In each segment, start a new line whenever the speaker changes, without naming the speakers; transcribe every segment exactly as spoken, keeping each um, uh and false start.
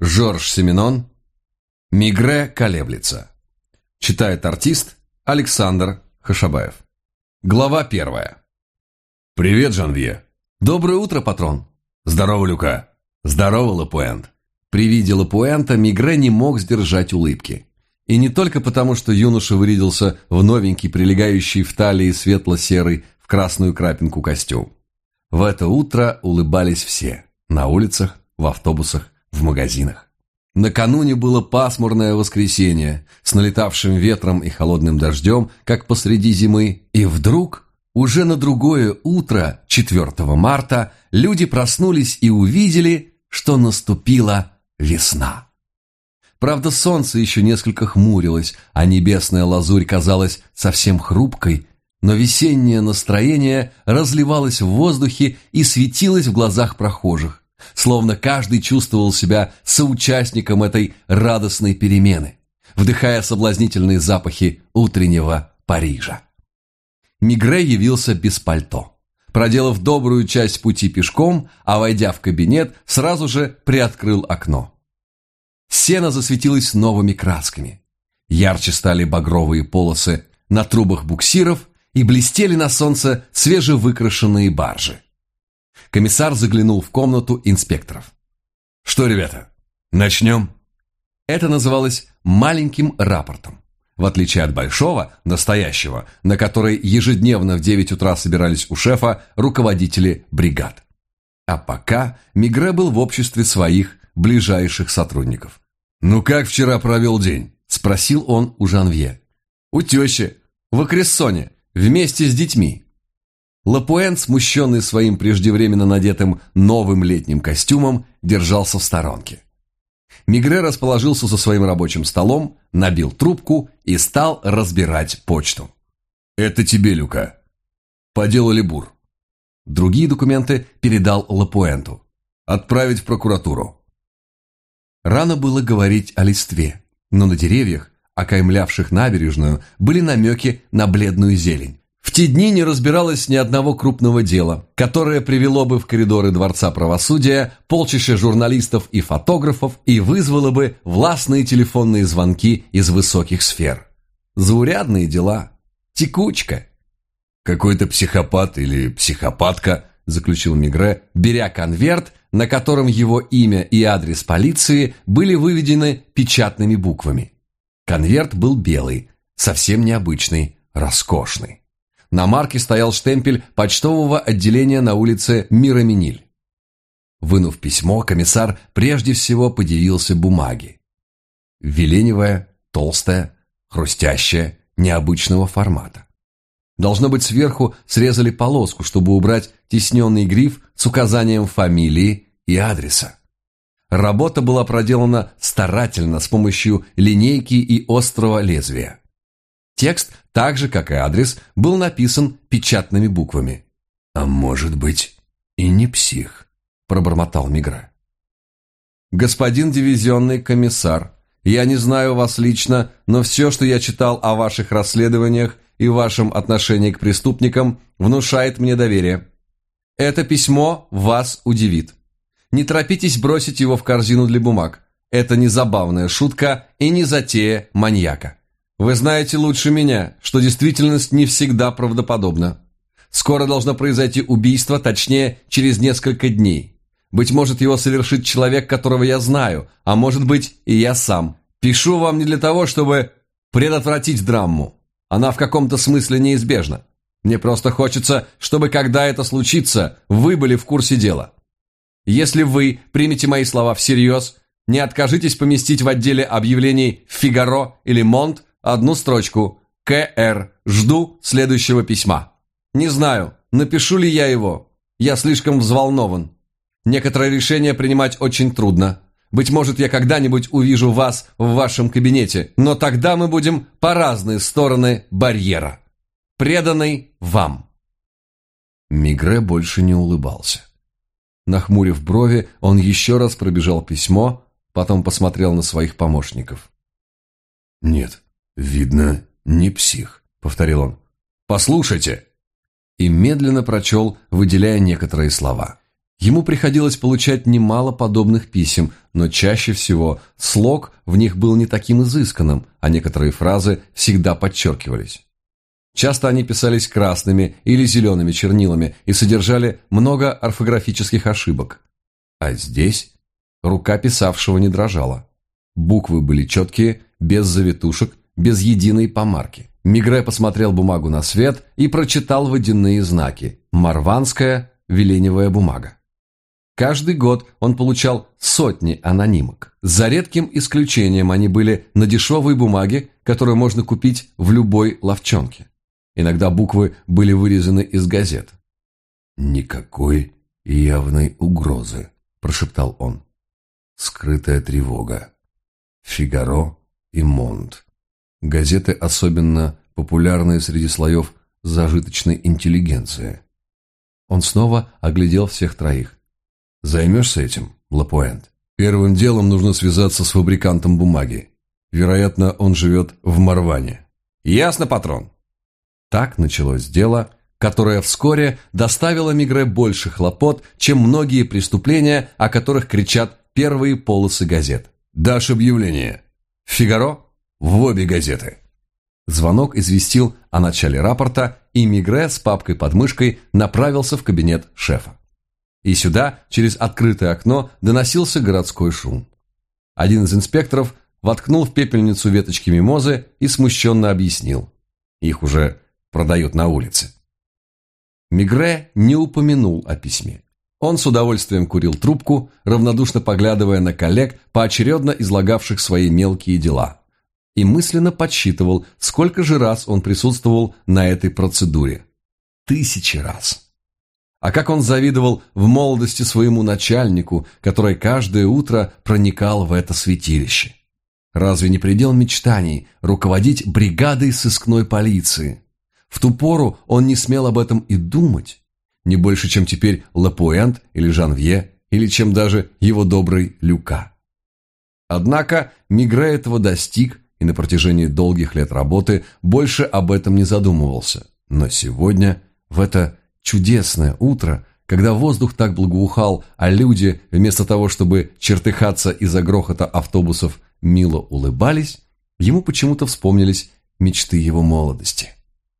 Жорж Семенон. Мигре колеблется. Читает артист Александр Хашабаев. Глава первая.
«Привет, Жанвье».
«Доброе утро, патрон».
«Здорово, Люка».
«Здорово, Лапуэнт». При виде Лапуэнта Мигре не мог сдержать улыбки. И не только потому, что юноша вырядился в новенький, прилегающий в талии светло-серый в красную крапинку костюм. В это утро улыбались все. На улицах, в автобусах, в магазинах. Накануне было пасмурное воскресенье с налетавшим ветром и холодным дождем, как посреди зимы, и вдруг, уже на другое утро, четвёртого марта, люди проснулись и увидели, что наступила весна. Правда, солнце еще несколько хмурилось, а небесная лазурь казалась совсем хрупкой, но весеннее настроение разливалось в воздухе и светилось в глазах прохожих, словно каждый чувствовал себя соучастником этой радостной перемены, вдыхая соблазнительные запахи утреннего Парижа. Мигре явился без пальто, проделав добрую часть пути пешком, а войдя в кабинет, сразу же приоткрыл окно. Сено засветилось новыми красками. Ярче стали багровые полосы на трубах буксиров и блестели на солнце свежевыкрашенные баржи. Комиссар заглянул в комнату инспекторов.
«Что, ребята, начнем?»
Это называлось маленьким рапортом. В отличие от большого, настоящего, на который ежедневно в девять утра собирались у шефа руководители бригад. А пока Мигре был в обществе своих ближайших сотрудников.
«Ну как вчера провел день?»
– спросил он у Жанвье. «У тещи, в Акрессоне, вместе с детьми». Лапуэнт, смущенный своим преждевременно надетым новым летним костюмом, держался в сторонке. Мигре расположился за своим рабочим столом, набил трубку и стал разбирать почту.
«Это тебе, Люка. По делу Лебур».
Другие документы передал Лапуэнту.
«Отправить в прокуратуру».
Рано было говорить о листве, но на деревьях, окаймлявших набережную, были намеки на бледную зелень. В те дни не разбиралось ни одного крупного дела, которое привело бы в коридоры Дворца правосудия полчища журналистов и фотографов и вызвало бы властные телефонные звонки из высоких сфер. Заурядные дела. Текучка.
«Какой-то психопат или психопатка», – заключил Мигре,
беря конверт, на котором его имя и адрес полиции были выведены печатными буквами. Конверт был белый, совсем необычный, роскошный. На марке стоял штемпель почтового отделения на улице Мираминиль. Вынув письмо, комиссар прежде всего подивился бумаге. Веленевая, толстая, хрустящая, необычного формата. Должно быть, сверху срезали полоску, чтобы убрать тисненный гриф с указанием фамилии и адреса. Работа была проделана старательно с помощью линейки и острого лезвия. Текст, так же, как и адрес, был написан печатными буквами.
«А может быть, и не псих», – пробормотал Мигре.
«Господин дивизионный комиссар, я не знаю вас лично, но все, что я читал о ваших расследованиях и вашем отношении к преступникам, внушает мне доверие. Это письмо вас удивит. Не торопитесь бросить его в корзину для бумаг. Это не забавная шутка и не затея маньяка. Вы знаете лучше меня, что действительность не всегда правдоподобна. Скоро должно произойти убийство, точнее, через несколько дней. Быть может, его совершит человек, которого я знаю, а может быть, и я сам. Пишу вам не для того, чтобы предотвратить драму. Она в каком-то смысле неизбежна. Мне просто хочется, чтобы, когда это случится, вы были в курсе дела. Если вы примете мои слова всерьез, не откажитесь поместить в отделе объявлений «Фигаро» или «Монт» одну строчку «К Р. Жду следующего письма». Не знаю, напишу ли я его. Я слишком взволнован. Некоторые решения принимать очень трудно. Быть может, я когда-нибудь увижу вас в вашем кабинете, но тогда мы будем по разные стороны барьера. Преданный вам».
Мигре больше не улыбался.
Нахмурив брови, он еще раз пробежал письмо, потом посмотрел на своих помощников.
«Нет, видно, не псих», — повторил он.
«Послушайте!» И медленно прочел, выделяя некоторые слова. Ему приходилось получать немало подобных писем, но чаще всего слог в них был не таким изысканным, а некоторые фразы всегда подчеркивались. Часто они писались красными или зелеными чернилами и содержали много орфографических ошибок. А здесь рука писавшего не дрожала. Буквы были четкие, без завитушек, без единой помарки. Мигре посмотрел бумагу на свет и прочитал водяные знаки «Марванская веленевая бумага». Каждый год он получал сотни анонимок. За редким исключением они были на дешевой бумаге, которую можно купить в любой лавчонке. Иногда буквы были вырезаны из газет.
«Никакой явной угрозы», – прошептал он. «Скрытая тревога. Фигаро и Монт. Газеты особенно популярные среди слоев зажиточной интеллигенции».
Он снова оглядел всех троих.
«Займешься этим, Лапуэнт? Первым делом нужно связаться с фабрикантом бумаги. Вероятно, он живет в Марване».
«Ясно, патрон». Так началось дело, которое вскоре доставило Мигре больше хлопот, чем многие преступления, о которых кричат первые полосы газет.
«Дашь объявление.
Фигаро?
В обе газеты».
Звонок известил о начале рапорта, и Мигре с папкой под мышкой направился в кабинет шефа. И сюда, через открытое окно, доносился городской шум. Один из инспекторов воткнул в пепельницу веточки мимозы и смущенно объяснил. Их уже продают на улице. Мигре не упомянул о письме. Он с удовольствием курил трубку, равнодушно поглядывая на коллег, поочередно излагавших свои мелкие дела, и мысленно подсчитывал, сколько же раз он присутствовал на этой процедуре. Тысячи раз. А как он завидовал в молодости своему начальнику, который каждое утро проникал в это святилище. Разве не предел мечтаний руководить бригадой сыскной полиции? В ту пору он не смел об этом и думать, не больше, чем теперь Лапуэнт или Жанвье, или чем даже его добрый Люка. Однако Мигре этого достиг и на протяжении долгих лет работы больше об этом не задумывался. Но сегодня, в это чудесное утро, когда воздух так благоухал, а люди, вместо того, чтобы чертыхаться из-за грохота автобусов, мило улыбались, ему почему-то вспомнились мечты его молодости.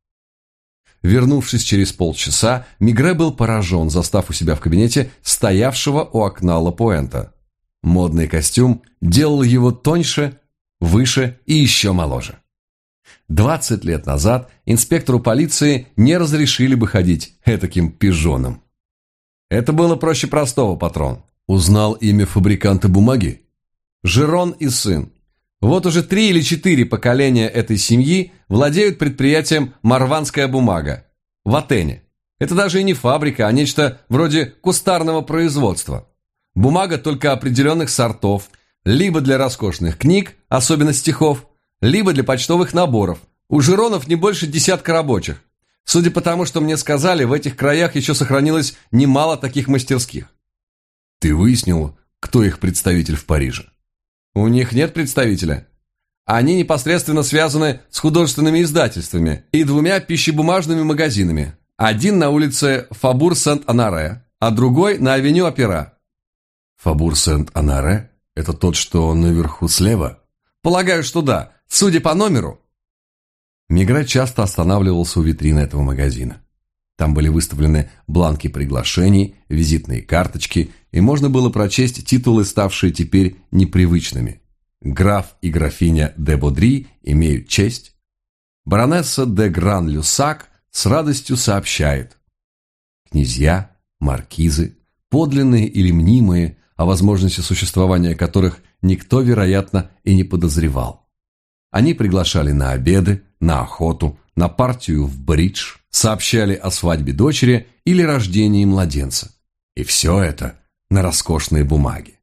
Вернувшись через полчаса, Мигре был поражен, застав у себя в кабинете стоявшего у окна Лапуэнта. Модный костюм делал его тоньше, выше и еще моложе. Двадцать лет назад инспектору полиции не разрешили бы ходить этаким пижоном. Это было проще простого, патрон.
Узнал имя фабриканта бумаги?
Жерон и сын. Вот уже три или четыре поколения этой семьи владеют предприятием «Марванская бумага» в Атене. Это даже и не фабрика, а нечто вроде кустарного производства. Бумага только определенных сортов, либо для роскошных книг, особенно стихов, либо для почтовых наборов. У Жеронов не больше десятка рабочих. Судя по тому, что мне сказали, в этих краях еще сохранилось немало таких мастерских.
Ты выяснил, кто их представитель в Париже?
У них нет представителя. Они непосредственно связаны с художественными издательствами и двумя пищебумажными магазинами. Один на улице Фабур-Сент-Анаре, а другой на авеню Опера.
Фабур-Сент-Анаре? Это тот, что наверху слева?
Полагаю, что да, судя по номеру. Мигре часто останавливался у витрины этого магазина. Там были выставлены бланки приглашений, визитные карточки, и можно было прочесть титулы, ставшие теперь непривычными. Граф и графиня де Бодри имеют честь. Баронесса де Гран-Люсак с радостью сообщает. Князья, маркизы, подлинные или мнимые, о возможности существования которых никто, вероятно, и не подозревал. Они приглашали на обеды, на охоту, на партию в бридж, сообщали о свадьбе дочери или рождении младенца. И все это на роскошной бумаге.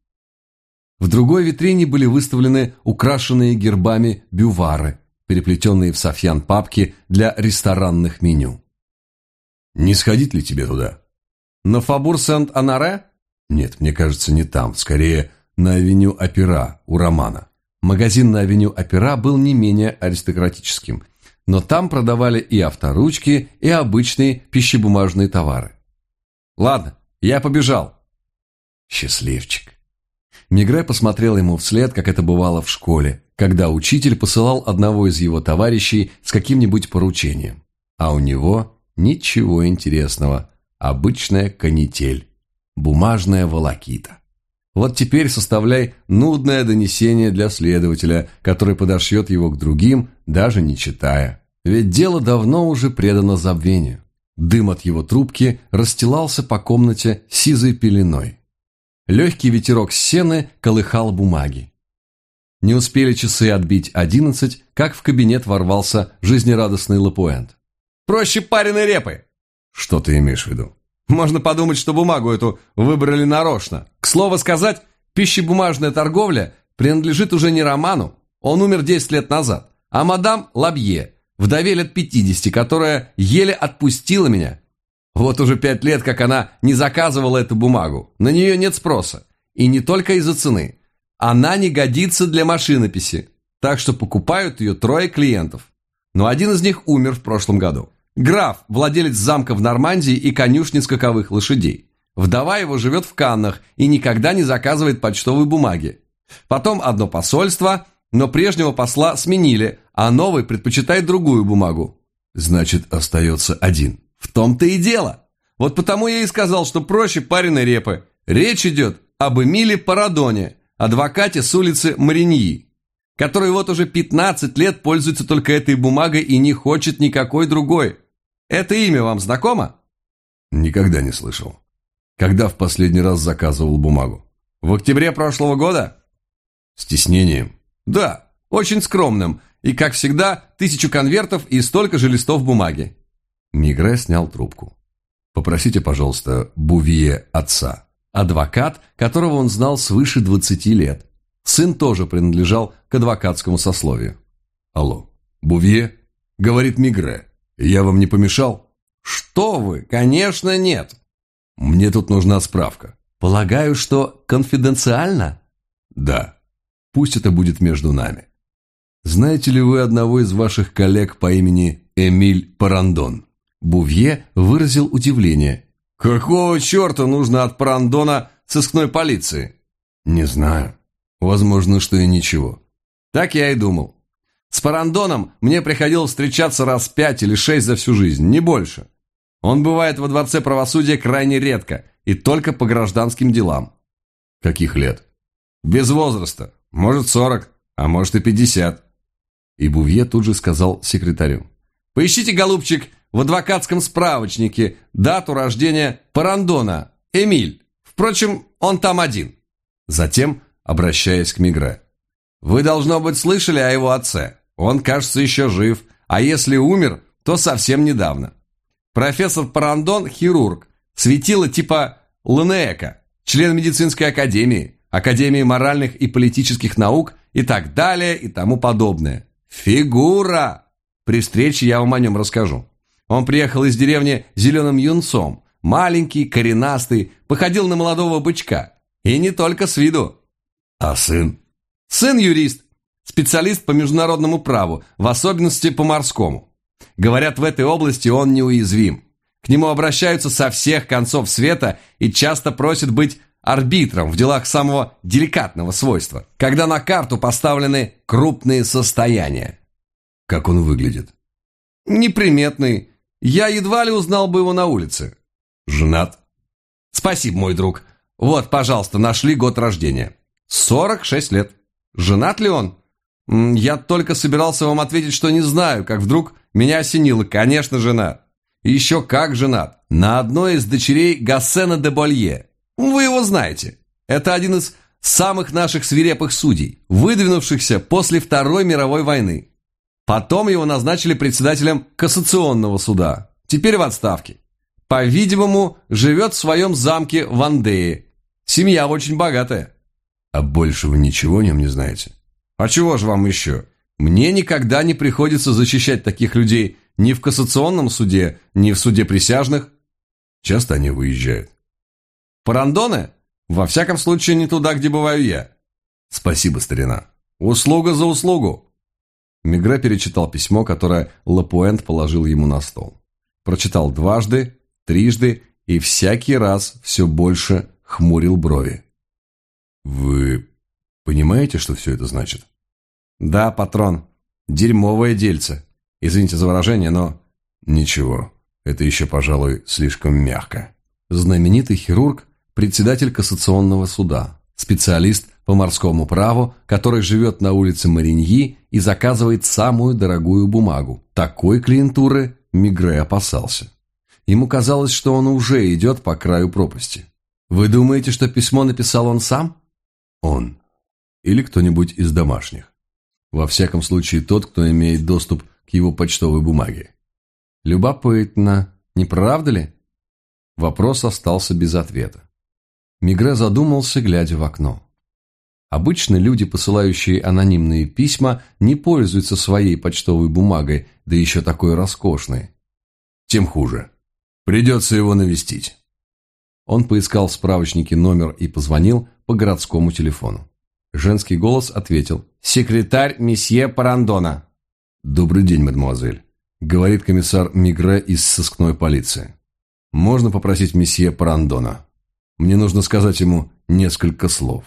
В другой витрине были выставлены украшенные гербами бювары, переплетенные в софьян папки для ресторанных меню.
Не сходить ли тебе туда?
На Фабур-Сент-Анаре?
Нет, мне кажется, не там. Скорее, на авеню Опера у Романа.
Магазин на авеню Опера был не менее аристократическим, но там продавали и авторучки, и обычные пищебумажные товары. Ладно, я побежал. Счастливчик. Мигре посмотрел ему вслед, как это бывало в школе, когда учитель посылал одного из его товарищей с каким-нибудь поручением. А у него ничего интересного. Обычная канитель. Бумажная волокита. Вот теперь составляй нудное донесение для следователя, который подошьет его к другим, даже не читая. Ведь дело давно уже предано забвению. Дым от его трубки расстилался по комнате сизой пеленой. Легкий ветерок с сены колыхал бумаги. Не успели часы отбить одиннадцать, как в кабинет ворвался жизнерадостный Лапуэнт. «Проще пареной репы!» «Что ты имеешь в виду?» «Можно подумать, что бумагу эту выбрали нарочно. К слову сказать, пищебумажная торговля принадлежит уже не Роману, он умер десять лет назад, а мадам Лабье, вдове лет пятидесяти, которая еле отпустила меня. Вот уже пять лет, как она не заказывала эту бумагу, на нее нет спроса, и не только из-за цены. Она не годится для машинописи, так что покупают ее трое клиентов. Но один из них умер в прошлом году. Граф, владелец замка в Нормандии и конюшни скаковых лошадей. Вдова его живет в Каннах и никогда не заказывает почтовой бумаги. Потом одно посольство, но прежнего посла сменили, а новый предпочитает другую бумагу. Значит, остается один. В том-то и дело. Вот потому я и сказал, что проще пареной репы. Речь идет об Эмиле Парадоне, адвокате с улицы Мариньи, который вот уже пятнадцать лет пользуется только этой бумагой и не хочет никакой другой. Это имя вам знакомо?
Никогда не слышал. Когда в последний раз заказывал бумагу?
В октябре прошлого года?
С тиснением?
Да, очень скромным. И, как всегда, тысячу конвертов и столько же листов бумаги.
Мигре снял трубку. Попросите, пожалуйста, Бувье отца.
Адвокат, которого он знал свыше двадцати лет. Сын тоже принадлежал к адвокатскому сословию.
Алло, Бувье? Говорит Мигре. Я вам не помешал?
Что вы, конечно, нет.
Мне тут нужна справка.
Полагаю, что конфиденциально?
Да. Пусть это будет между нами. Знаете ли вы одного из ваших коллег по имени Эмиль Парандон?
Бувье выразил удивление. Какого черта нужно от Парандона сыскной полиции?
Не знаю. Возможно, что и ничего.
Так я и думал. С Парандоном мне приходилось встречаться раз пять или шесть за всю жизнь, не больше. Он бывает во Дворце правосудия крайне редко и только по гражданским делам.
Каких лет?
Без возраста. Может, сорок, а может и пятьдесят.
И Бувье тут же сказал секретарю.
Поищите, голубчик, в адвокатском справочнике дату рождения Парандона, Эмиль. Впрочем, он там один. Затем, обращаясь к Мигре. Вы, должно быть, слышали о его отце. Он, кажется, еще жив, а если умер, то совсем недавно. Профессор Парандон – хирург, светило типа Линнеека, член медицинской академии, академии моральных и политических наук и так далее и тому подобное. Фигура! При встрече я вам о нем расскажу. Он приехал из деревни зеленым юнцом, маленький, коренастый, походил на молодого бычка. И не только с виду.
А сын?
Сын юрист, специалист по международному праву, в особенности по морскому. Говорят, в этой области он неуязвим. К нему обращаются со всех концов света и часто просят быть арбитром в делах самого деликатного свойства, когда на карту поставлены крупные состояния.
Как он выглядит?
Неприметный. Я едва ли узнал бы его на улице.
Женат?
Спасибо, мой друг. Вот, пожалуйста, нашли год рождения. сорок шесть лет. Женат ли он? Я только собирался вам ответить, что не знаю, как вдруг меня осенило. Конечно, женат. И еще как женат. На одной из дочерей Гассена де Болье. Вы его знаете. Это один из самых наших свирепых судей, выдвинувшихся после Второй мировой войны. Потом его назначили председателем кассационного суда. Теперь в отставке. По-видимому, живет в своем замке в Андее. Семья очень богатая.
А больше вы ничего о нем не знаете?
А чего же вам еще? Мне никогда не приходится защищать таких людей ни в кассационном суде, ни в суде присяжных.
Часто они выезжают?
Парандоны? Во всяком случае, не туда, где бываю я.
Спасибо, старина.
Услуга за услугу. Мигре перечитал письмо, которое Лапуэнт положил ему на стол. Прочитал дважды, трижды и всякий раз все больше
хмурил брови. «Вы понимаете, что все это значит?»
«Да, патрон. Дерьмовое дельце. Извините за выражение, но...»
«Ничего, это еще, пожалуй, слишком мягко».
Знаменитый хирург, председатель кассационного суда, специалист по морскому праву, который живет на улице Мариньи и заказывает самую дорогую бумагу. Такой клиентуры Мигре опасался. Ему казалось, что он уже идет по краю пропасти. «Вы думаете, что письмо написал он сам?»
«Он. Или кто-нибудь из домашних. Во всяком случае, тот, кто имеет доступ к его почтовой бумаге».
«Любопытно, не правда ли?» Вопрос остался без ответа. Мигре задумался, глядя в окно. Обычно люди, посылающие анонимные письма, не пользуются своей почтовой бумагой, да еще такой роскошной.
«Тем хуже. Придется его навестить».
Он поискал в справочнике номер и позвонил по городскому телефону. Женский голос ответил: «Секретарь месье Парандона».
«Добрый день, мадемуазель», — говорит комиссар Мигре из сыскной полиции. «Можно попросить месье Парандона? Мне нужно сказать ему несколько слов».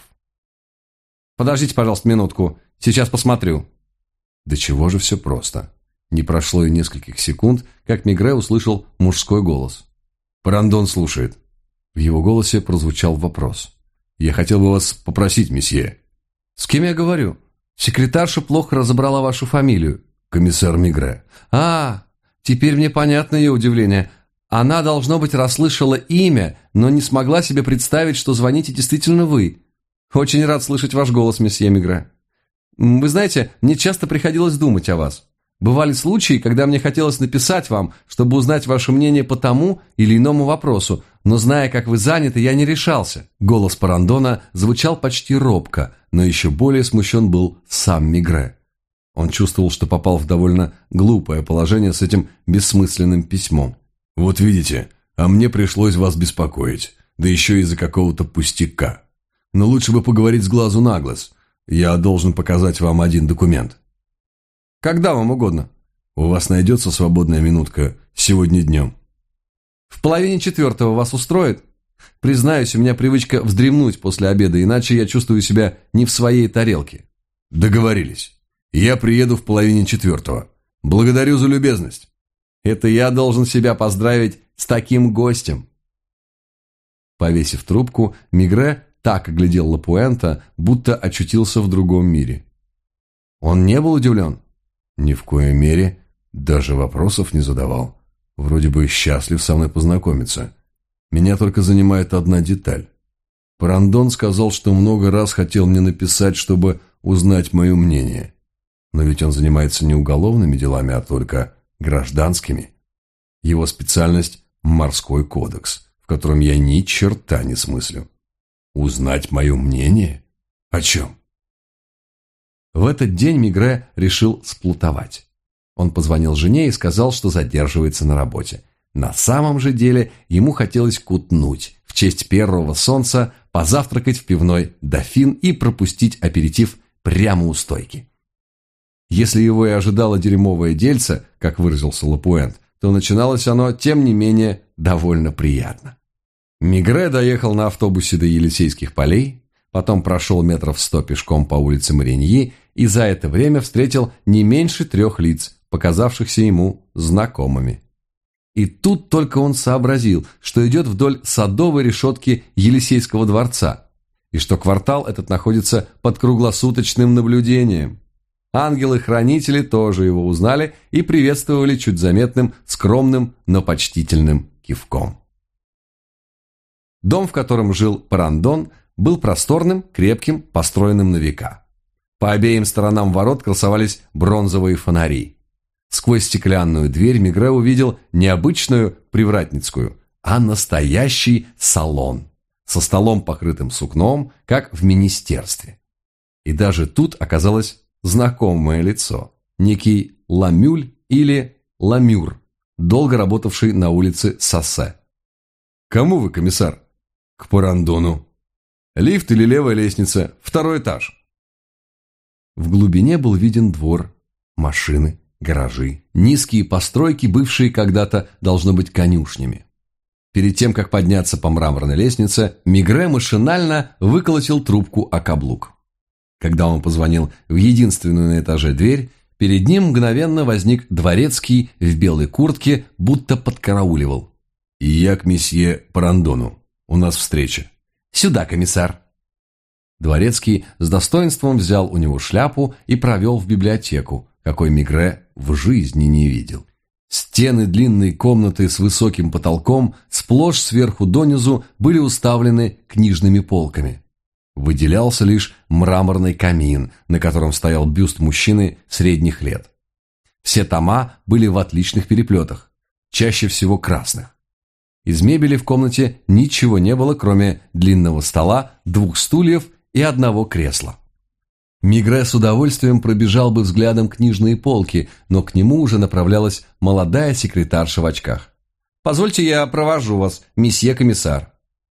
«Подождите, пожалуйста, минутку. Сейчас посмотрю».
Да чего же все просто. Не прошло и нескольких секунд, как Мигре услышал мужской голос. «Парандон слушает». В его голосе прозвучал вопрос. «Я хотел бы вас попросить, месье».
«С кем я говорю? Секретарша плохо разобрала вашу фамилию».
«Комиссар Мигре».
«А, теперь мне понятно ее удивление. Она, должно быть, расслышала имя, но не смогла себе представить, что звоните действительно вы. Очень рад слышать ваш голос, месье Мигре. Вы знаете, мне часто приходилось думать о вас. Бывали случаи, когда мне хотелось написать вам, чтобы узнать ваше мнение по тому или иному вопросу, но, зная, как вы заняты, я не решался». Голос Парандона звучал почти робко, но еще более смущен был сам Мигре. Он чувствовал, что попал в довольно глупое положение с этим бессмысленным письмом.
«Вот видите, а мне пришлось вас беспокоить, да еще из-за какого-то пустяка. Но лучше бы поговорить с глазу на глаз. Я должен показать вам один документ».
«Когда вам угодно».
«У вас найдется свободная минутка сегодня днем?»
«В половине четвертого вас устроит? Признаюсь, у меня привычка вздремнуть после обеда, иначе я чувствую себя не в своей тарелке».
«Договорились. Я приеду в половине четвертого. Благодарю за любезность».
«Это я должен себя поздравить с таким гостем». Повесив трубку, Мигре так оглядел Лапуэнта, будто очутился в другом мире. Он не был удивлен?
Ни в коей мере, даже вопросов не задавал. Вроде бы счастлив со мной познакомиться. Меня только занимает одна деталь. Парандон сказал, что много раз хотел мне написать, чтобы узнать мое мнение. Но ведь он занимается не уголовными делами, а только гражданскими. Его специальность – морской кодекс, в котором я ни черта не смыслю. Узнать мое мнение? О чем?
В этот день Мигре решил сплутовать. Он позвонил жене и сказал, что задерживается на работе. На самом же деле ему хотелось кутнуть, в честь первого солнца позавтракать в пивной «Дофин» и пропустить аперитив прямо у стойки. Если его и ожидало дерьмовое дельце, как выразился Лапуэнт, то начиналось оно, тем не менее, довольно приятно. Мигре доехал на автобусе до Елисейских полей, потом прошел метров сто пешком по улице Мариньи и за это время встретил не меньше трех лиц, показавшихся ему знакомыми. И тут только он сообразил, что идет вдоль садовой решетки Елисейского дворца, и что квартал этот находится под круглосуточным наблюдением. Ангелы-хранители тоже его узнали и приветствовали чуть заметным, скромным, но почтительным кивком. Дом, в котором жил Парандон, был просторным, крепким, построенным на века. По обеим сторонам ворот красовались бронзовые фонари. Сквозь стеклянную дверь Мигре увидел не обычную привратницкую, а настоящий салон, со столом, покрытым сукном, как в министерстве. И даже тут оказалось знакомое лицо, некий Ламюль или Ламюр, долго работавший на улице Сассе.
«Кому вы, комиссар?» «К Парандону». «Лифт или левая лестница? Второй этаж».
В глубине был виден двор, машины, гаражи, низкие постройки, бывшие когда-то, должно быть, конюшнями. Перед тем, как подняться по мраморной лестнице, Мигре машинально выколотил трубку о каблук. Когда он позвонил в единственную на этаже дверь, перед ним мгновенно возник дворецкий в белой куртке, будто подкарауливал.
«И я к месье Парандону. У нас встреча».
«Сюда, комиссар». Дворецкий с достоинством взял у него шляпу и провел в библиотеку, какой Мигре в жизни не видел. Стены длинной комнаты с высоким потолком сплошь сверху донизу были уставлены книжными полками. Выделялся лишь мраморный камин, на котором стоял бюст мужчины средних лет. Все тома были в отличных переплетах, чаще всего красных. Из мебели в комнате ничего не было, кроме длинного стола, двух стульев и одного кресла. Мигре с удовольствием пробежал бы взглядом книжные полки, но к нему уже направлялась молодая секретарша в очках. «Позвольте, я провожу вас, месье комиссар».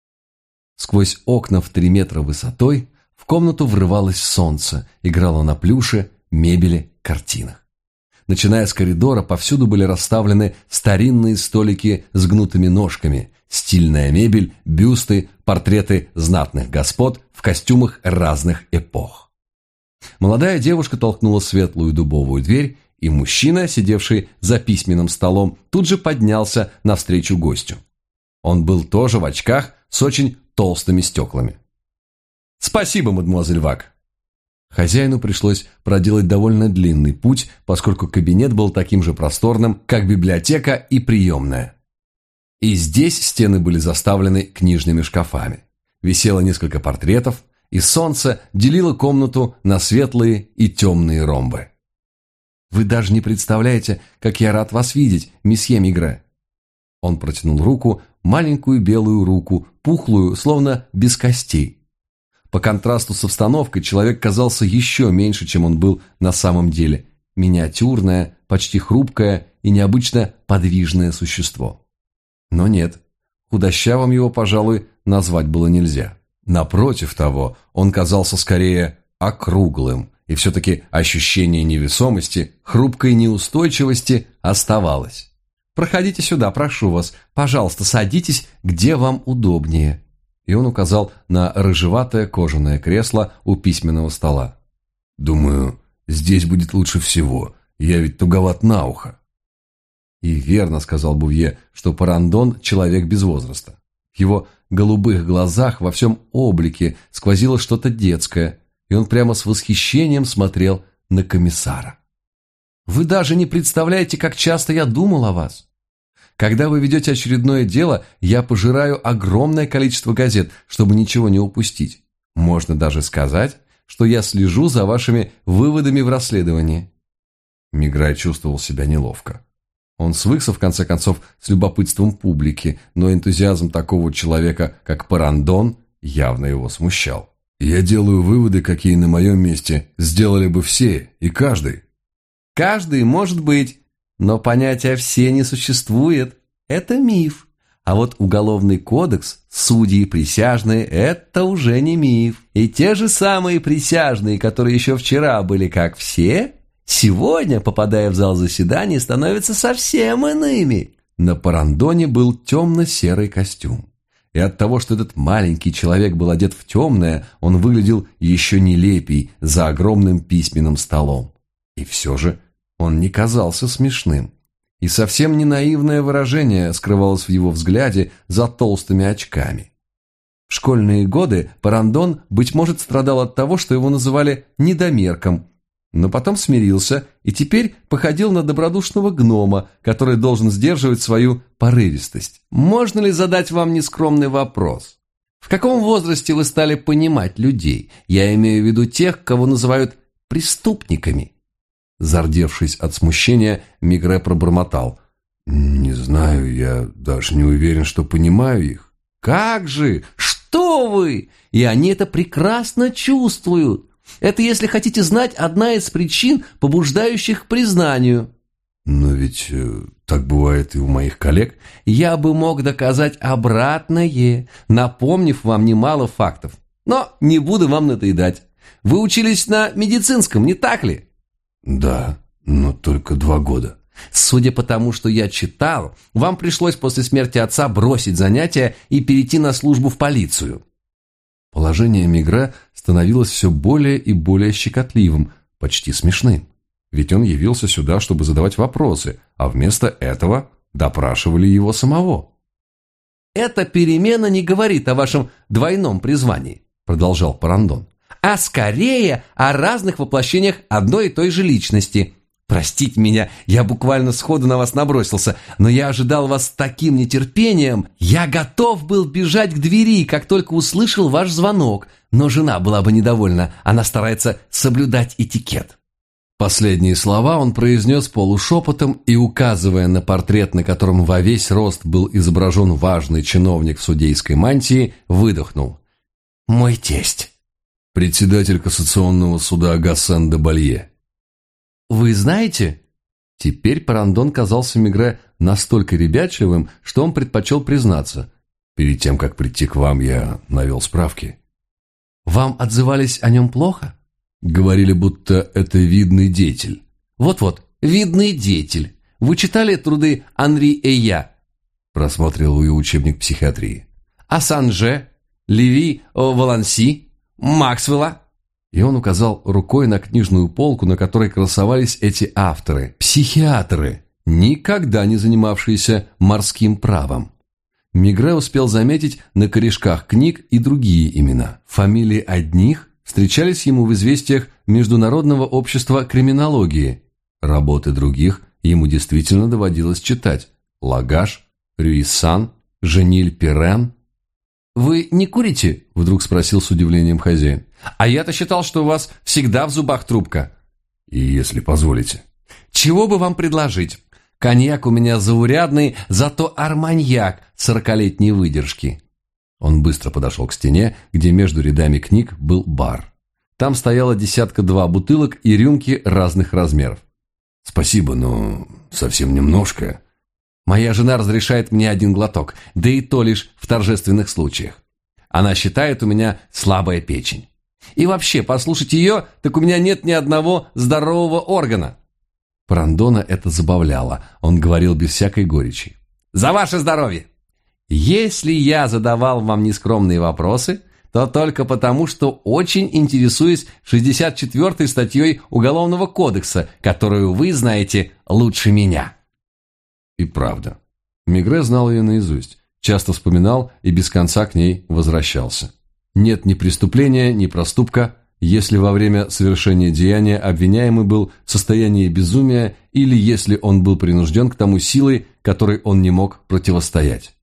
Сквозь окна в три метра высотой в комнату врывалось солнце, играло на плюше, мебели, картинах. Начиная с коридора, повсюду были расставлены старинные столики с гнутыми ножками, стильная мебель, бюсты, портреты знатных господ в костюмах разных эпох. Молодая девушка толкнула светлую дубовую дверь, и мужчина, сидевший за письменным столом, тут же поднялся навстречу гостю. Он был тоже в очках с очень толстыми стеклами. «Спасибо, мадемуазель Вак». Хозяину пришлось проделать довольно длинный путь, поскольку кабинет был таким же просторным, как библиотека и приемная. И здесь стены были заставлены книжными шкафами. Висело несколько портретов, и солнце делило комнату на светлые и темные ромбы. «Вы даже не представляете, как я рад вас видеть, месье Мигре». Он протянул руку, маленькую белую руку, пухлую, словно без костей. По контрасту с обстановкой человек казался еще меньше, чем он был на самом деле. Миниатюрное, почти хрупкое и необычно подвижное существо. Но нет, худощавым его, пожалуй, назвать было нельзя. Напротив того, он казался скорее округлым, и все-таки ощущение невесомости, хрупкой неустойчивости оставалось. «Проходите сюда, прошу вас. Пожалуйста, садитесь, где вам удобнее». И он указал на рыжеватое кожаное кресло у письменного стола.
«Думаю, здесь будет лучше всего. Я ведь туговат на ухо».
И верно сказал Бувье, что Парандон – человек без возраста. В его голубых глазах во всем облике сквозило что-то детское, и он прямо с восхищением смотрел на комиссара. «Вы даже не представляете, как часто я думал о вас. Когда вы ведете очередное дело, я пожираю огромное количество газет, чтобы ничего не упустить. Можно даже сказать, что я слежу за вашими выводами в расследовании». Мигре чувствовал себя неловко. Он свыкся, в конце концов, с любопытством публики, но энтузиазм такого человека, как Парандон, явно его смущал.
«Я делаю выводы, какие на моем месте сделали бы все и каждый».
«Каждый, может быть, но понятия «все» не существует. Это миф. А вот уголовный кодекс, судьи и присяжные – это уже не миф. И те же самые присяжные, которые еще вчера были как все, сегодня, попадая в зал заседаний, становятся совсем иными». На Парандоне был темно-серый костюм. И от того, что этот маленький человек был одет в темное, он выглядел еще нелепей за огромным письменным столом. И все же он не казался смешным. И совсем не наивное выражение скрывалось в его взгляде за толстыми очками. В школьные годы Парандон, быть может, страдал от того, что его называли недомерком, но потом смирился и теперь походил на добродушного гнома, который должен сдерживать свою порывистость. «Можно ли задать вам нескромный вопрос? В каком возрасте вы стали понимать людей? Я имею в виду тех, кого называют преступниками». Зардевшись от смущения, Мигре пробормотал:
«Не знаю, я даже не уверен, что понимаю их».
«Как же? Что вы? И они это прекрасно чувствуют. Это, если хотите знать, одна из причин, побуждающих к признанию».
«Но ведь э, так бывает и у моих коллег».
«Я бы мог доказать обратное, напомнив вам немало фактов. Но не буду вам надоедать. Вы учились на медицинском, не так ли?»
«Да, но только два года».
Судя по тому, что я читал, вам пришлось после смерти отца бросить занятия и перейти на службу в полицию».
Положение Мегрэ становилось все более и более щекотливым, почти смешным. Ведь он явился сюда, чтобы задавать вопросы, а вместо этого допрашивали его самого.
«Эта перемена не говорит о вашем двойном призвании», — продолжал Парандон, «а скорее о разных воплощениях одной и той же личности. Простите меня, я буквально сходу на вас набросился, но я ожидал вас с таким нетерпением. Я готов был бежать к двери, как только услышал ваш звонок, но жена была бы недовольна, она старается соблюдать этикет».
Последние слова он произнес полушепотом и, указывая на портрет, на котором во весь рост был изображен важный чиновник в судейской мантии, выдохнул.
«Мой тесть».
Председатель кассационного суда Гассен де Балье.
«Вы знаете?»
Теперь Парандон казался Мегрэ настолько ребячливым, что он предпочел признаться. «Перед тем, как прийти к вам, я навел справки».
«Вам отзывались о нем плохо?»
«Говорили, будто это видный деятель».
«Вот-вот, видный деятель. Вы читали труды Анри Эйя?»
Просмотрел и учебник психиатрии.
«А Санже, Леви Валанси, Максвелла?»
И он указал рукой на книжную полку, на которой красовались эти авторы, психиатры, никогда не занимавшиеся морским правом. Мегрэ успел заметить на корешках книг и другие имена. Фамилии одних встречались ему в известиях Международного общества криминологии. Работы других ему действительно доводилось читать. Лагаш, Рюиссан, Жениль Пирен.
«Вы не курите?» – вдруг спросил с удивлением хозяин. «А я-то считал, что у вас всегда в зубах трубка».
«И если позволите».
«Чего бы вам предложить? Коньяк у меня заурядный, зато арманьяк сорокалетней выдержки».
Он быстро подошел к стене, где между рядами книг был бар. Там стояло десятка-два бутылок и рюмки разных размеров. «Спасибо, но совсем немножко».
«Моя жена разрешает мне один глоток, да и то лишь в торжественных случаях. Она считает, у меня слабая печень. И вообще, послушать ее, так у меня нет ни одного здорового органа».
Парандона это забавляло, он говорил без всякой горечи.
«За ваше здоровье! Если я задавал вам нескромные вопросы, то только потому, что очень интересуюсь шестьдесят четвёртой статьей Уголовного кодекса, которую вы знаете лучше меня».
И правда. Мегрэ знал ее наизусть, часто вспоминал и без конца к ней возвращался. Нет ни преступления, ни проступка, если во время совершения деяния обвиняемый был в состоянии безумия или если он был принужден к тому силой, которой он не мог противостоять.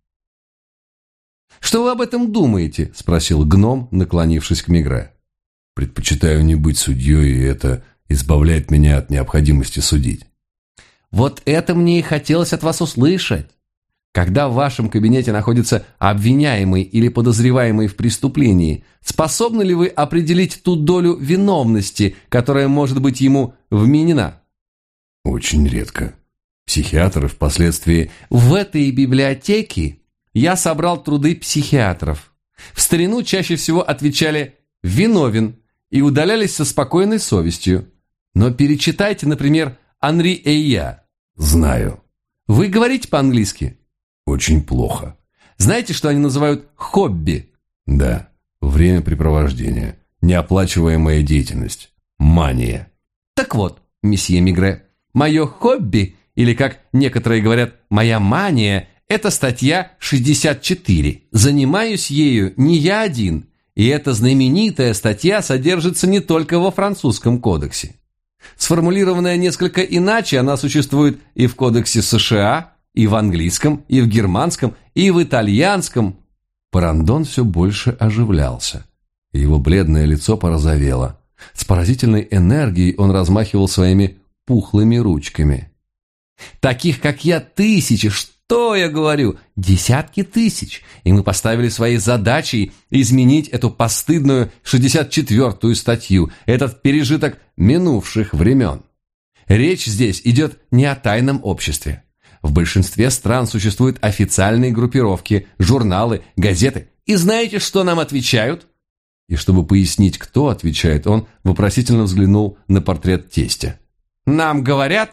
«Что вы об этом думаете?» – спросил гном, наклонившись к Мегрэ.
«Предпочитаю не быть судьей, и это избавляет меня от необходимости судить».
«Вот это мне и хотелось от вас услышать. Когда в вашем кабинете находится обвиняемый или подозреваемый в преступлении, способны ли вы определить ту долю виновности, которая может быть ему вменена?»
«Очень редко. Психиатры впоследствии...»
«В этой библиотеке я собрал труды психиатров. В старину чаще всего отвечали «виновен» и удалялись со спокойной совестью. Но перечитайте, например, Анри Эйя».
«Знаю».
«Вы говорите по-английски?»
«Очень плохо».
«Знаете, что они называют хобби?»
«Да. Времяпрепровождение. Неоплачиваемая деятельность. Мания».
«Так вот, месье Мегрэ, мое хобби, или, как некоторые говорят, моя мания, это статья шестьдесят четыре. Занимаюсь ею не я один, и эта знаменитая статья содержится не только во французском кодексе. Сформулированная несколько иначе, она существует и в кодексе США, и в английском, и в германском, и в итальянском».
Парандон все больше оживлялся. Его бледное лицо порозовело. С поразительной энергией он размахивал своими пухлыми ручками.
«Таких, как я, тысячи, что я говорю, десятки тысяч, и мы поставили своей задачей изменить эту постыдную шестьдесят четвёртую статью, этот пережиток минувших времен. Речь здесь идет не о тайном обществе. В большинстве стран существуют официальные группировки, журналы, газеты. И знаете, что нам отвечают?»
И чтобы пояснить, кто отвечает, он вопросительно взглянул на портрет тестя.
«Нам говорят,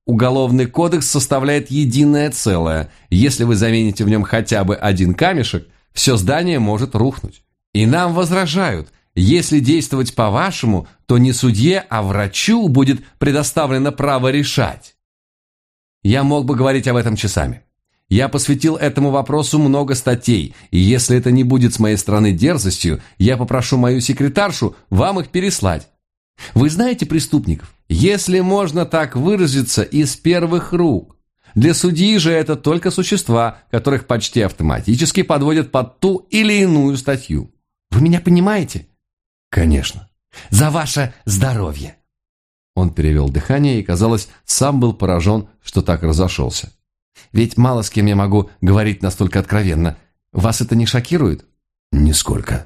Уголовный кодекс составляет единое целое. Если вы замените в нем хотя бы один камешек, все здание может рухнуть. И нам возражают, если действовать по-вашему, то не судье, а врачу будет предоставлено право решать. Я мог бы говорить об этом часами. Я посвятил этому вопросу много статей, и если это не будет с моей стороны дерзостью, я попрошу мою секретаршу вам их переслать. Вы знаете преступников, если можно так выразиться, из первых рук. Для судьи же это только существа, которых почти автоматически подводят под ту или иную статью. Вы меня понимаете?
Конечно.
За ваше здоровье. Он перевел дыхание и, казалось, сам был поражен, что так разошелся. Ведь мало с кем я могу говорить настолько откровенно. Вас это не шокирует?
Нисколько.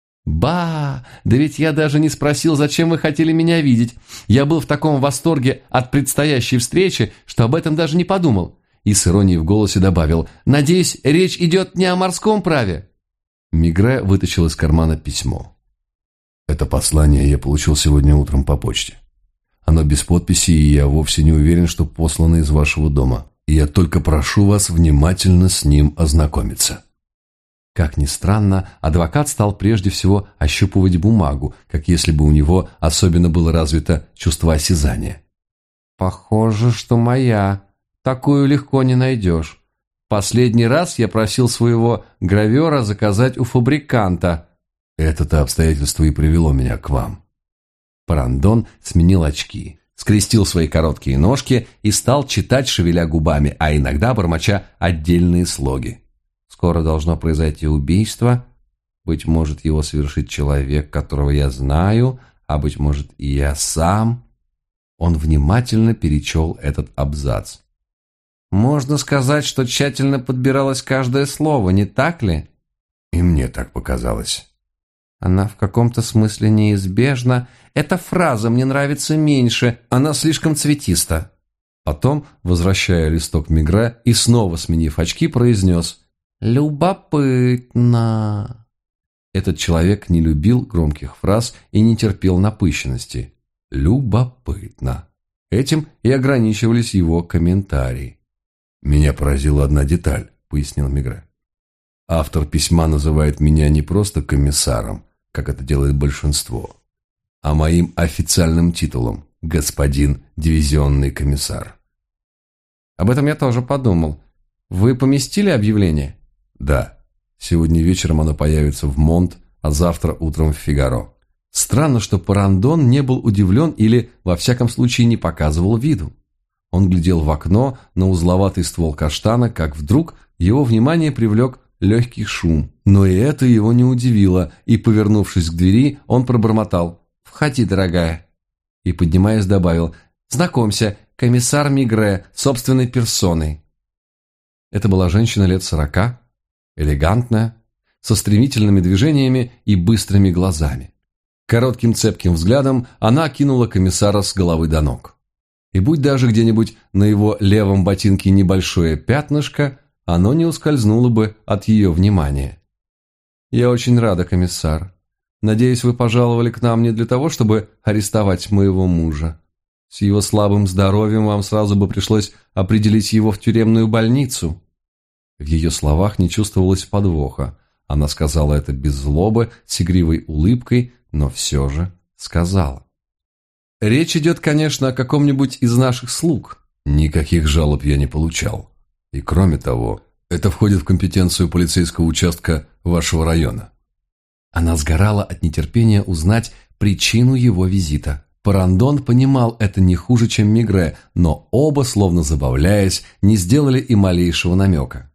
Ба, да ведь я даже не спросил, зачем вы хотели меня видеть. Я был в таком восторге от предстоящей встречи, что об этом даже не подумал. И с иронией в голосе добавил: «Надеюсь, речь идет не о морском праве».
Мигре вытащил из кармана письмо. Это послание я получил сегодня утром по почте. Оно без подписи, и я вовсе не уверен, что послано из вашего дома. И я только прошу вас внимательно с ним ознакомиться.
Как ни странно, адвокат стал прежде всего ощупывать бумагу, как если бы у него особенно было развито чувство осязания. «Похоже, что моя. Такую легко не найдешь. Последний раз я просил своего гравера заказать у фабриканта».
Это-то обстоятельство и привело меня к вам.
Парандон сменил очки, скрестил свои короткие ножки и стал читать, шевеля губами, а иногда бормоча отдельные слоги. Скоро должно произойти убийство. Быть может, его совершит человек, которого я знаю, а быть может и я сам. Он внимательно перечел этот абзац. Можно сказать, что тщательно подбиралось каждое слово, не так ли?
И мне так показалось.
Она в каком-то смысле неизбежна. Эта фраза мне нравится меньше, она слишком цветиста. Потом, возвращая листок Мигре и снова сменив очки, произнес: «Любопытно». Этот человек не любил громких фраз и не терпел напыщенности. «Любопытно». Этим и ограничивались его комментарии.
«Меня поразила одна деталь», — пояснил Мигре. «Автор письма называет меня не просто комиссаром, как это делает большинство, а моим официальным титулом — господин дивизионный комиссар».
«Об этом я тоже подумал. Вы поместили объявление?»
«Да. Сегодня вечером оно появится в «Монт», а завтра утром в «Фигаро».
Странно, что Парандон не был удивлен или, во всяком случае, не показывал виду. Он глядел в окно на узловатый ствол каштана, как вдруг его внимание привлек легкий шум. Но и это его не удивило, и, повернувшись к двери, он пробормотал: «Входи, дорогая». И, поднимаясь, добавил: «Знакомься, комиссар Мигре, собственной персоной». Это была женщина лет сорока, элегантная, со стремительными движениями и быстрыми глазами. Коротким цепким взглядом она окинула комиссара с головы до ног. И будь даже где-нибудь на его левом ботинке небольшое пятнышко, оно не ускользнуло бы от ее внимания. «Я очень рада, комиссар. Надеюсь, вы пожаловали к нам не для того, чтобы арестовать моего мужа. С его слабым здоровьем вам сразу бы пришлось определить его в тюремную больницу». В ее словах не чувствовалось подвоха. Она сказала это без злобы, с игривой улыбкой, но все же сказала. «Речь идет, конечно, о каком-нибудь из наших слуг».
«Никаких жалоб я не получал. И кроме того, это входит в компетенцию полицейского участка вашего района».
Она сгорала от нетерпения узнать причину его визита. Парандон понимал это не хуже, чем Мигре, но оба, словно забавляясь, не сделали и малейшего намека.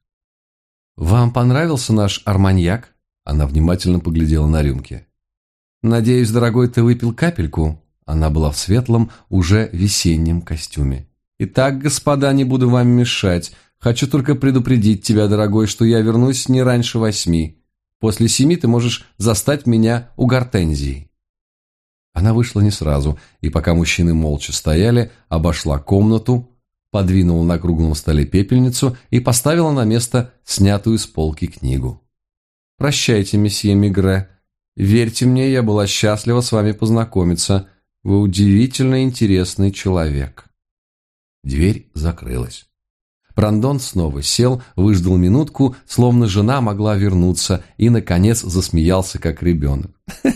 «Вам понравился наш арманьяк?» Она внимательно поглядела на рюмки. «Надеюсь, дорогой, ты выпил капельку?» Она была в светлом, уже весеннем костюме. «Итак, господа, не буду вам мешать. Хочу только предупредить тебя, дорогой, что я вернусь не раньше восьми. После семи ты можешь застать меня у гортензии». Она вышла не сразу, и пока мужчины молча стояли, обошла комнату, подвинула на круглом столе пепельницу и поставила на место снятую с полки книгу. «Прощайте, месье Мигре. Верьте мне, я была счастлива с вами познакомиться. Вы удивительно интересный человек».
Дверь закрылась. Брандон снова сел, выждал минутку, словно жена могла вернуться, и, наконец, засмеялся, как ребенок.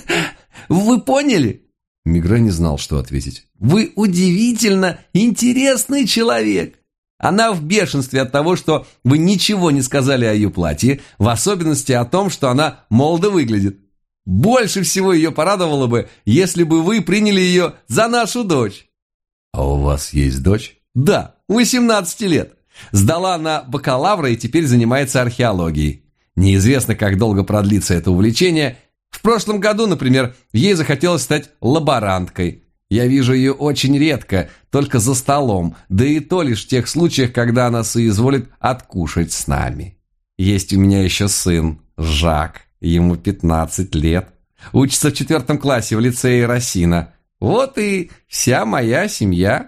«Вы поняли?» Мигре не знал, что ответить. «Вы удивительно интересный человек!» Она в бешенстве от того, что вы ничего не сказали о ее платье, в особенности о том, что она молодо выглядит. Больше всего ее порадовало бы, если бы вы приняли ее за нашу дочь.
А у вас есть дочь?
Да, восемнадцати лет. Сдала на бакалавра и теперь занимается археологией. Неизвестно, как долго продлится это увлечение. В прошлом году, например, ей захотелось стать лаборанткой. Я вижу ее очень редко, только за столом, да и то лишь в тех случаях, когда она соизволит откушать с нами. Есть у меня еще сын, Жак, ему пятнадцать лет. Учится в четвертом классе в лицее Росина. Вот и вся моя семья.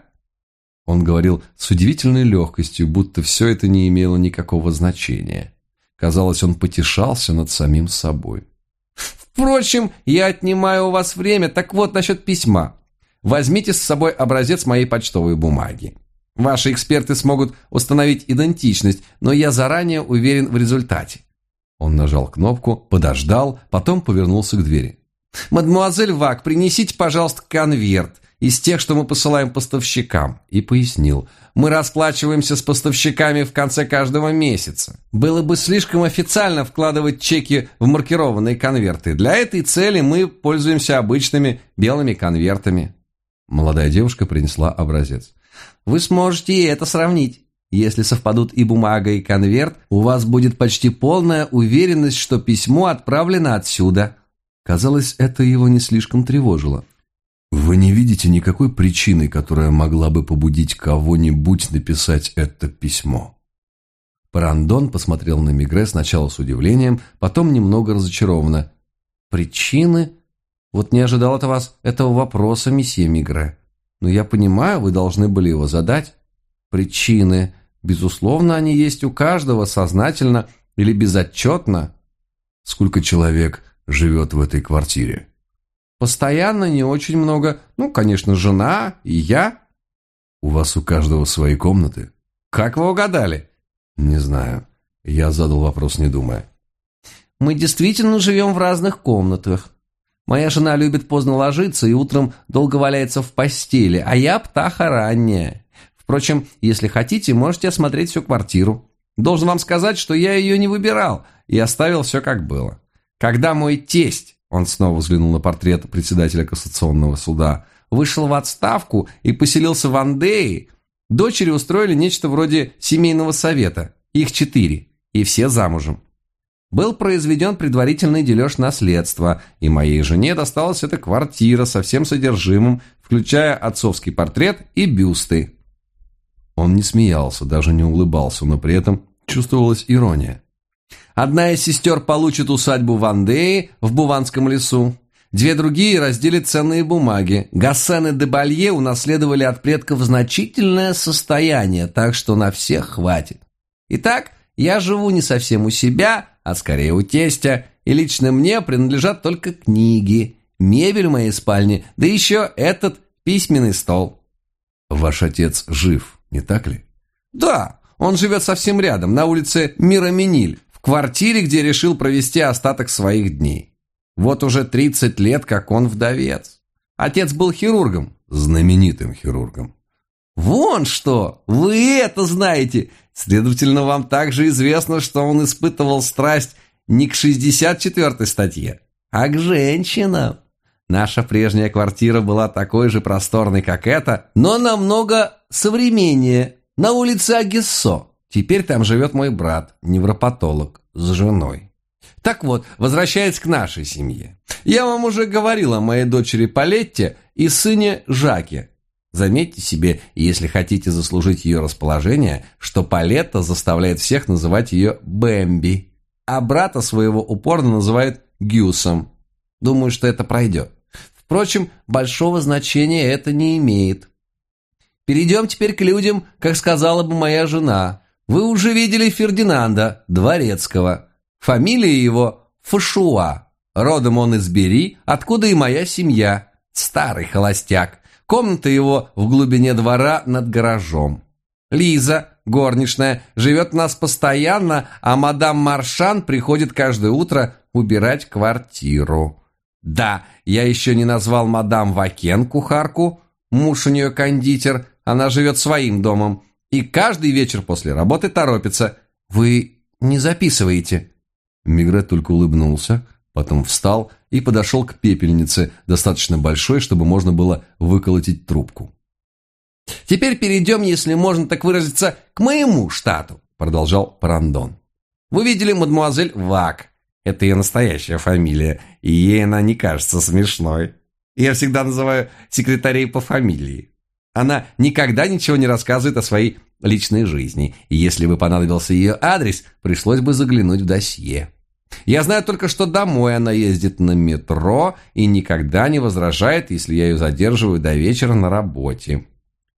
Он говорил с удивительной легкостью, будто все это не имело никакого значения. Казалось, он потешался над самим собой. Впрочем, я отнимаю у вас время, так вот насчет письма. Возьмите с собой образец моей почтовой бумаги. Ваши эксперты смогут установить идентичность, но я заранее уверен в результате. Он нажал кнопку, подождал, потом повернулся к двери. «Мадемуазель Вак, принесите, пожалуйста, конверт из тех, что мы посылаем поставщикам», и пояснил. «Мы расплачиваемся с поставщиками в конце каждого месяца. Было бы слишком официально вкладывать чеки в маркированные конверты. Для этой цели мы пользуемся обычными белыми конвертами». Молодая девушка принесла образец. «Вы сможете и это сравнить. Если совпадут и бумага, и конверт, у вас будет почти полная уверенность, что письмо отправлено отсюда». Казалось, это его не слишком тревожило.
«Вы не видите никакой причины, которая могла бы побудить кого-нибудь написать это письмо?»
Брандон посмотрел на Мигре сначала с удивлением, потом немного разочарованно. «Причины? Вот не ожидал от вас этого вопроса, месье Мигре. Но я понимаю, вы должны были его задать. Причины, безусловно, они есть у каждого, сознательно или безотчетно».
«Сколько человек живет в этой квартире?»
«Постоянно не очень много. Ну, конечно, жена и я».
«У вас у каждого свои комнаты?»
«Как вы угадали?»
«Не знаю. Я задал вопрос, не думая».
«Мы действительно живем в разных комнатах. Моя жена любит поздно ложиться и утром долго валяется в постели, а я птаха ранняя. Впрочем, если хотите, можете осмотреть всю квартиру. Должен вам сказать, что я ее не выбирал и оставил все как было. Когда мой тесть, он снова взглянул на портрет председателя кассационного суда, вышел в отставку и поселился в Андее, дочери устроили нечто вроде семейного совета, их четыре, и все замужем. Был произведен предварительный дележ наследства, и моей жене досталась эта квартира со всем содержимым, включая отцовский портрет и бюсты».
Он не смеялся, даже не улыбался, но при этом чувствовалась ирония.
«Одна из сестер получит усадьбу в Андее, в Буванском лесу. Две другие разделят ценные бумаги. Гассен и де Балье унаследовали от предков значительное состояние, так что на всех хватит. Итак, я живу не совсем у себя, а скорее у тестя, и лично мне принадлежат только книги, мебель в моей спальне, да еще этот письменный стол».
«Ваш отец жив, не так ли?»
«Да, он живет совсем рядом, на улице Мираминиль, в квартире, где решил провести остаток своих дней. Вот уже тридцать лет, как он вдовец. Отец был хирургом».
«Знаменитым хирургом».
«Вон что! Вы это знаете! Следовательно, вам также известно, что он испытывал страсть не к шестьдесят четвёртой статье, а к женщинам. Наша прежняя квартира была такой же просторной, как эта, но намного современнее, на улице Агессо. Теперь там живет мой брат, невропатолог, с женой. Так вот, возвращаясь к нашей семье. Я вам уже говорил о моей дочери Палетте и сыне Жаке. Заметьте себе, если хотите заслужить ее расположение, что Палетта заставляет всех называть ее Бэмби, а брата своего упорно называет Гюсом. Думаю, что это пройдет. Впрочем, большого значения это не имеет. Перейдем теперь к людям, как сказала бы моя жена. Вы уже видели Фердинанда, дворецкого. Фамилия его Фашуа. Родом он из Бери, откуда и моя семья. Старый холостяк. Комната его в глубине двора над гаражом.
Лиза, горничная, живет у нас постоянно, а мадам Маршан приходит каждое утро убирать квартиру. Да, я еще не назвал мадам Вакен, кухарку. Муж у нее кондитер, она живет своим домом. И каждый вечер после работы торопится. Вы не записываете?»
Мигре только улыбнулся, потом встал и подошел к пепельнице, достаточно большой, чтобы можно было выколотить трубку.
«Теперь перейдем, если можно так выразиться, к моему штату», продолжал Парандон. «Вы видели мадемуазель Вак. Это ее настоящая фамилия, и ей она не кажется смешной. Я всегда называю секретарей по фамилии. Она никогда ничего не рассказывает о своей личной жизни, и если бы понадобился ее адрес, пришлось бы заглянуть в досье. Я знаю только, что домой она ездит на метро и никогда не возражает, если я ее задерживаю до вечера на работе.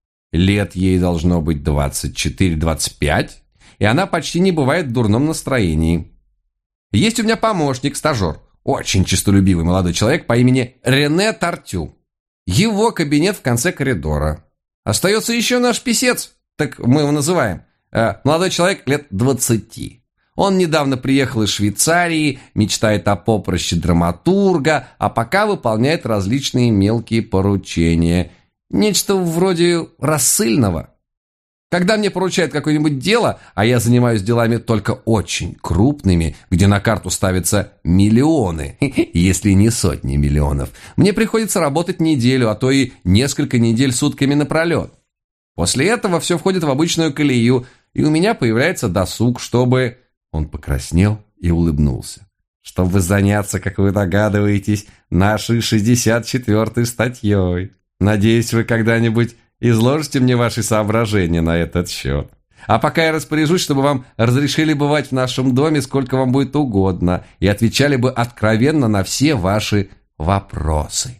Лет ей должно быть двадцать четыре - двадцать пять, и она почти не бывает в дурном настроении. Есть у меня помощник, стажер, очень честолюбивый молодой человек по имени Рене Тартю. Его кабинет в конце коридора. Остается еще наш писец, так мы его называем. Молодой человек лет двадцати. Он недавно приехал из Швейцарии, мечтает о поприще драматурга, а пока выполняет различные мелкие поручения. Нечто вроде рассыльного. Когда мне поручают какое-нибудь дело, а я занимаюсь делами только очень крупными, где на карту ставятся миллионы, если не сотни миллионов, мне приходится работать неделю, а то и несколько недель сутками напролет. После этого все входит в обычную колею, и у меня появляется досуг, чтобы... Он покраснел и улыбнулся. Чтобы заняться, как вы догадываетесь, нашей шестьдесят четвёртой статьей. Надеюсь, вы когда-нибудь изложите мне ваши соображения на этот счет. А пока я распоряжусь, чтобы вам разрешили бывать в нашем доме сколько вам будет угодно и отвечали бы откровенно на все ваши вопросы».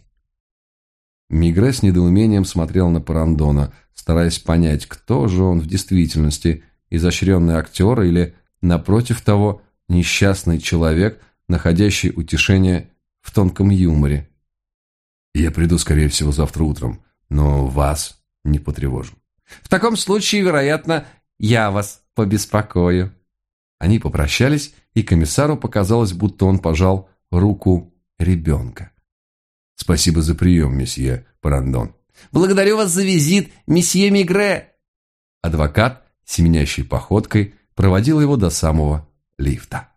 Мигре с недоумением смотрел на Парандона, стараясь понять, кто же он в действительности, изощренный актер или, напротив того, несчастный человек, находящий утешение в тонком юморе. «Я приду, скорее всего, завтра утром, но вас не потревожу».
«В таком случае, вероятно, я вас побеспокою».
Они попрощались, и комиссару показалось, будто он пожал руку ребенка. «Спасибо за прием, месье Парандон».
«Благодарю вас за визит, месье Мигре».
Адвокат, семенящей походкой, проводил его до самого лифта.